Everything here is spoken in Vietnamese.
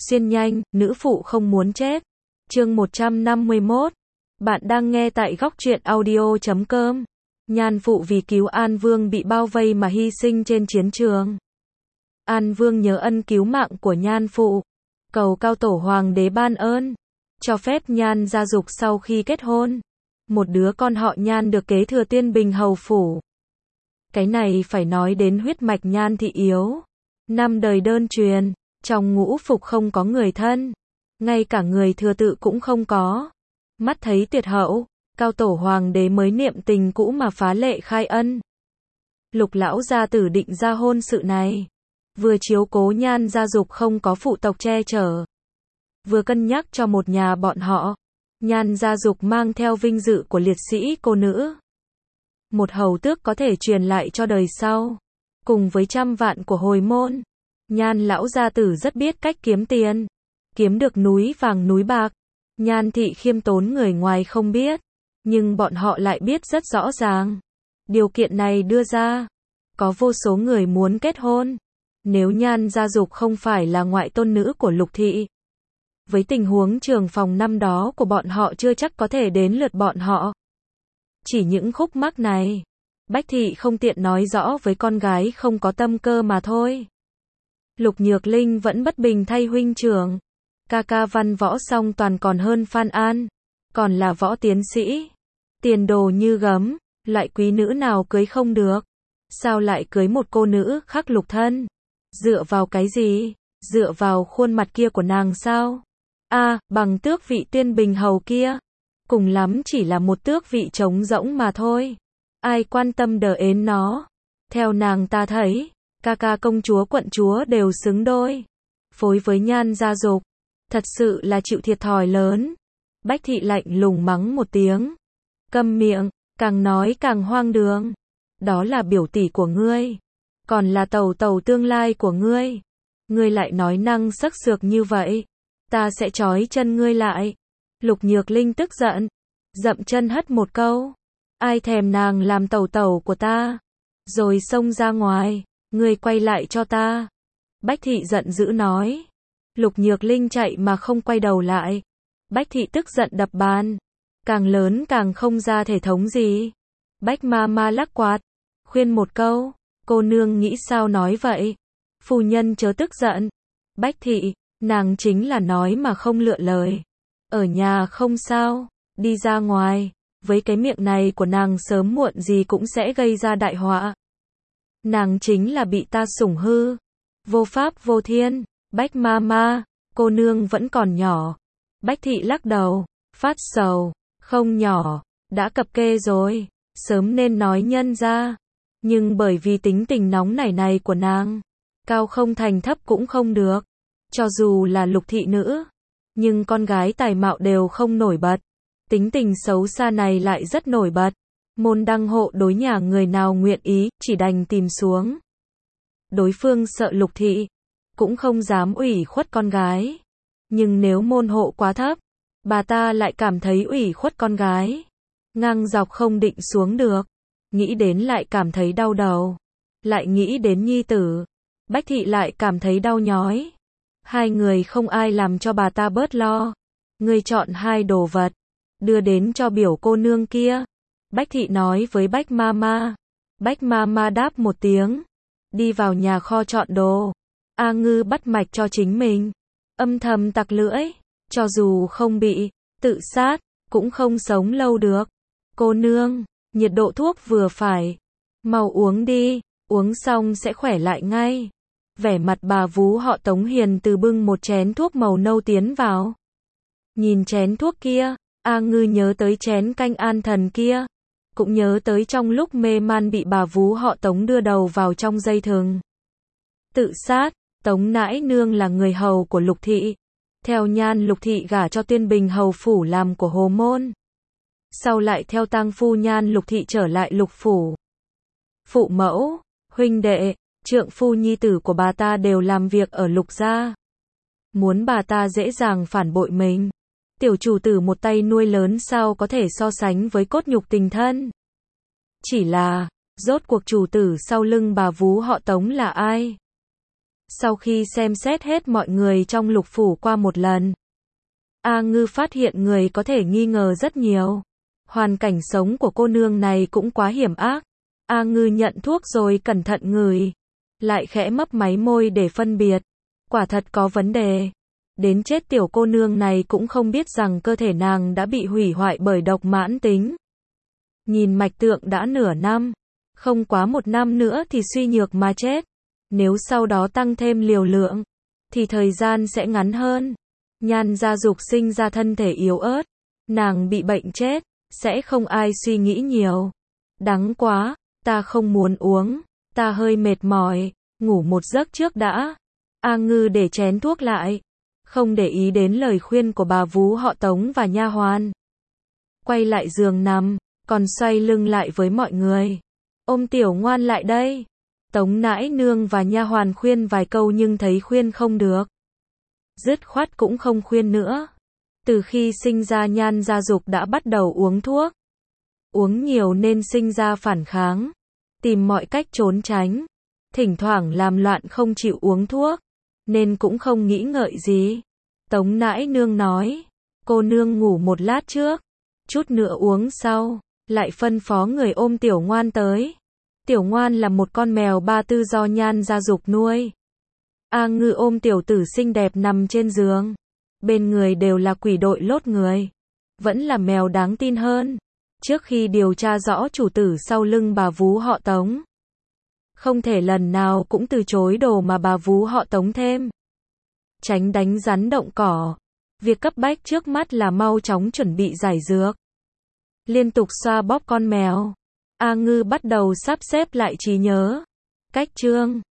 Xuyên nhanh, nữ phụ không muốn chết. Chương 151. Bạn đang nghe tại góc truyện audio.com. Nhan phụ vì cứu An Vương bị bao vây mà hy sinh trên chiến trường. An Vương nhớ ân cứu mạng của Nhan phụ, cầu cao tổ hoàng đế ban ơn, cho phép Nhan gia dục sau khi kết hôn, một đứa con họ Nhan được kế thừa Tiên Bình hầu phủ. Cái này phải nói đến huyết mạch Nhan thị yếu. Năm đời đơn truyền, trong ngũ phục không có người thân, ngay cả người thừa tự cũng không có. Mắt thấy tuyệt hậu, cao tổ hoàng đế mới niệm tình cũ mà phá lệ khai ân. Lục lão gia tử định ra hôn sự này, vừa chiếu cố Nhan gia dục không có phụ tộc che chở, vừa cân nhắc cho một nhà bọn họ, Nhan gia dục mang theo vinh dự của liệt sĩ cô nữ. Một hầu tước có thể truyền lại cho đời sau, cùng với 100 vạn của hồi môn. Nhan lão gia tử rất biết cách kiếm tiền, kiếm được núi vàng núi bạc. Nhan thị khiêm tốn người ngoài không biết, nhưng bọn họ lại biết rất rõ ràng. Điều kiện này đưa ra, có vô số người muốn kết hôn. Nếu Nhan gia dục không phải là ngoại tôn nữ của Lục thị, với tình huống trường phòng năm đó của bọn họ chưa chắc có thể đến lượt bọn họ. Chỉ những khúc mắc này, Bách thị không tiện nói rõ với con gái không có tâm cơ mà thôi. Lục Nhược Linh vẫn bất bình thay huynh trưởng. Ca ca văn võ song toàn còn hơn Phan An, còn là võ tiến sĩ, tiền đồ như gấm, loại quý nữ nào cưới không được. Sao lại cưới một cô nữ khác lục thân? Dựa vào cái gì? Dựa vào khuôn mặt kia của nàng sao? Bằng tước vị Tiên Bình hầu kia, cùng lắm chỉ là một tước vị trống rỗng mà thôi. Ai quan tâm đờ ến nó? Theo nàng ta thấy, ca ca công chúa quận chúa đều xứng đôi. Phối với Nhan gia dục, thật sự là chịu thiệt thòi lớn. Bách thị lạnh lùng mắng một tiếng. Câm miệng, càng nói càng hoang đường. Đó là biểu tỷ của ngươi, còn là tàu tàu tương lai của ngươi. Ngươi lại nói năng sắc sược như vậy, ta sẽ trói chân ngươi lại. Lục Nhược Linh tức giận, dậm chân hất một câu. Ai thèm nàng làm tàu tàu của ta? Rồi xông ra ngoài, ngươi quay lại cho ta. Bách thị giận dữ nói. Lục Nhược Linh chạy mà không quay đầu lại. Bách thị tức giận đập bàn. Càng lớn càng không ra thể thống gì. Bách ma ma lắc quạt, khuyên một câu. Cô nương nghĩ sao nói vậy? Phu nhân chớ tức giận. Bách thị, nàng chính là nói mà không lựa lời. Ở nhà không sao, đi ra ngoài, với cái miệng này của nàng sớm muộn gì cũng sẽ gây ra đại họa. Nàng chính là bị ta sủng hư, vô pháp vô thiên. Bách ma ma, cô nương vẫn còn nhỏ. Bách thị lắc đầu, phát sầu, không nhỏ, đã cập kê rồi, sớm nên nói nhân ra. Nhưng bởi vì tính tình nóng nảy này của nàng, cao không thành thấp cũng không được. Cho dù là Lục thị nữ, nhưng con gái tài mạo đều không nổi bật. Tính tình xấu xa này lại rất nổi bật. Môn đăng hộ đối nhà người nào nguyện ý, chỉ đành tìm xuống. Đối phương sợ Lục thị, cũng không dám ủy khuất con gái. Nhưng nếu môn hộ quá thấp, bà ta lại cảm thấy ủy khuất con gái. Ngang dọc không định xuống được. Nghĩ đến lại cảm thấy đau đầu. Lại nghĩ đến nhi tử. Bách thị lại cảm thấy đau nhói. Hai người không ai làm cho bà ta bớt lo. Ngươi chọn hai đồ vật, đưa đến cho biểu cô nương kia. Bách thị nói với Bách ma ma. Bách ma ma đáp một tiếng. Đi vào nhà kho chọn đồ. A Ngư bắt mạch cho chính mình, âm thầm tặc lưỡi, cho dù không bị tự sát, cũng không sống lâu được. Cô nương, nhiệt độ thuốc vừa phải, mau uống đi, uống xong sẽ khỏe lại ngay. Vẻ mặt bà vú họ Tống hiền từ bưng một chén thuốc màu nâu tiến vào. Nhìn chén thuốc kia, A Ngư nhớ tới chén canh an thần kia, cũng nhớ tới trong lúc mê man bị bà vú họ Tống đưa đầu vào trong dây thừng. Tự sát. Tống nãi nương là người hầu của Lục thị. Theo Nhan Lục thị gả cho Tiên Bình hầu phủ làm của hồ môn. Sau lại theo tang phu Nhan Lục thị trở lại Lục phủ. Phụ mẫu, huynh đệ, trượng phu nhi tử của bà ta đều làm việc ở Lục gia. Muốn bà ta dễ dàng phản bội mình. Tiểu chủ tử một tay nuôi lớn sao có thể so sánh với cốt nhục tình thân. Chỉ là, rốt cuộc chủ tử sau lưng bà vú họ Tống là ai? Sau khi xem xét hết mọi người trong lục phủ qua một lần, A Ngư phát hiện người có thể nghi ngờ rất nhiều. Hoàn cảnh sống của cô nương này cũng quá hiểm ác. A Ngư nhận thuốc rồi cẩn thận ngửi, lại khẽ mấp máy môi để phân biệt. Quả thật có vấn đề. Đến chết tiểu cô nương này cũng không biết rằng cơ thể nàng đã bị hủy hoại bởi độc mãn tính. Nhìn mạch tượng đã nửa năm, không quá 1 năm nữa thì suy nhược mà chết. Nếu sau đó tăng thêm liều lượng, thì thời gian sẽ ngắn hơn. Nhan Gia Dục sinh ra thân thể yếu ớt, nàng bị bệnh chết, sẽ không ai suy nghĩ nhiều. Đắng quá, ta không muốn uống, ta hơi mệt mỏi, ngủ một giấc trước đã. A Ngư để chén thuốc lại, không để ý đến lời khuyên của bà vú họ Tống và nha hoàn. Quay lại giường nằm, còn xoay lưng lại với mọi người. Ôm Tiểu Ngoan lại đây. Tống nãi nương và nha hoàn khuyên vài câu nhưng thấy khuyên không được, dứt khoát cũng không khuyên nữa. Từ khi sinh ra Nhan Gia Dục đã bắt đầu uống thuốc. Uống nhiều nên sinh ra phản kháng, tìm mọi cách trốn tránh, thỉnh thoảng làm loạn không chịu uống thuốc, nên cũng không nghĩ ngợi gì. Tống nãi nương nói, cô nương ngủ một lát trước, chút nữa uống sau, lại phân phó người ôm Tiểu Ngoan tới. Tiểu Ngoan là một con mèo ba tư do Nhan Gia Dục nuôi. A Ngư ôm tiểu tử xinh đẹp nằm trên giường. Bên người đều là quỷ đội lốt người. Vẫn là mèo đáng tin hơn. Trước khi điều tra rõ chủ tử sau lưng bà vú họ Tống, không thể lần nào cũng từ chối đồ mà bà vú họ Tống thêm. Tránh đánh rắn động cỏ. Việc cấp bách trước mắt là mau chóng chuẩn bị giải dược. Liên tục xoa bóp con mèo, A Ngư bắt đầu sắp xếp lại trí nhớ. Cách chương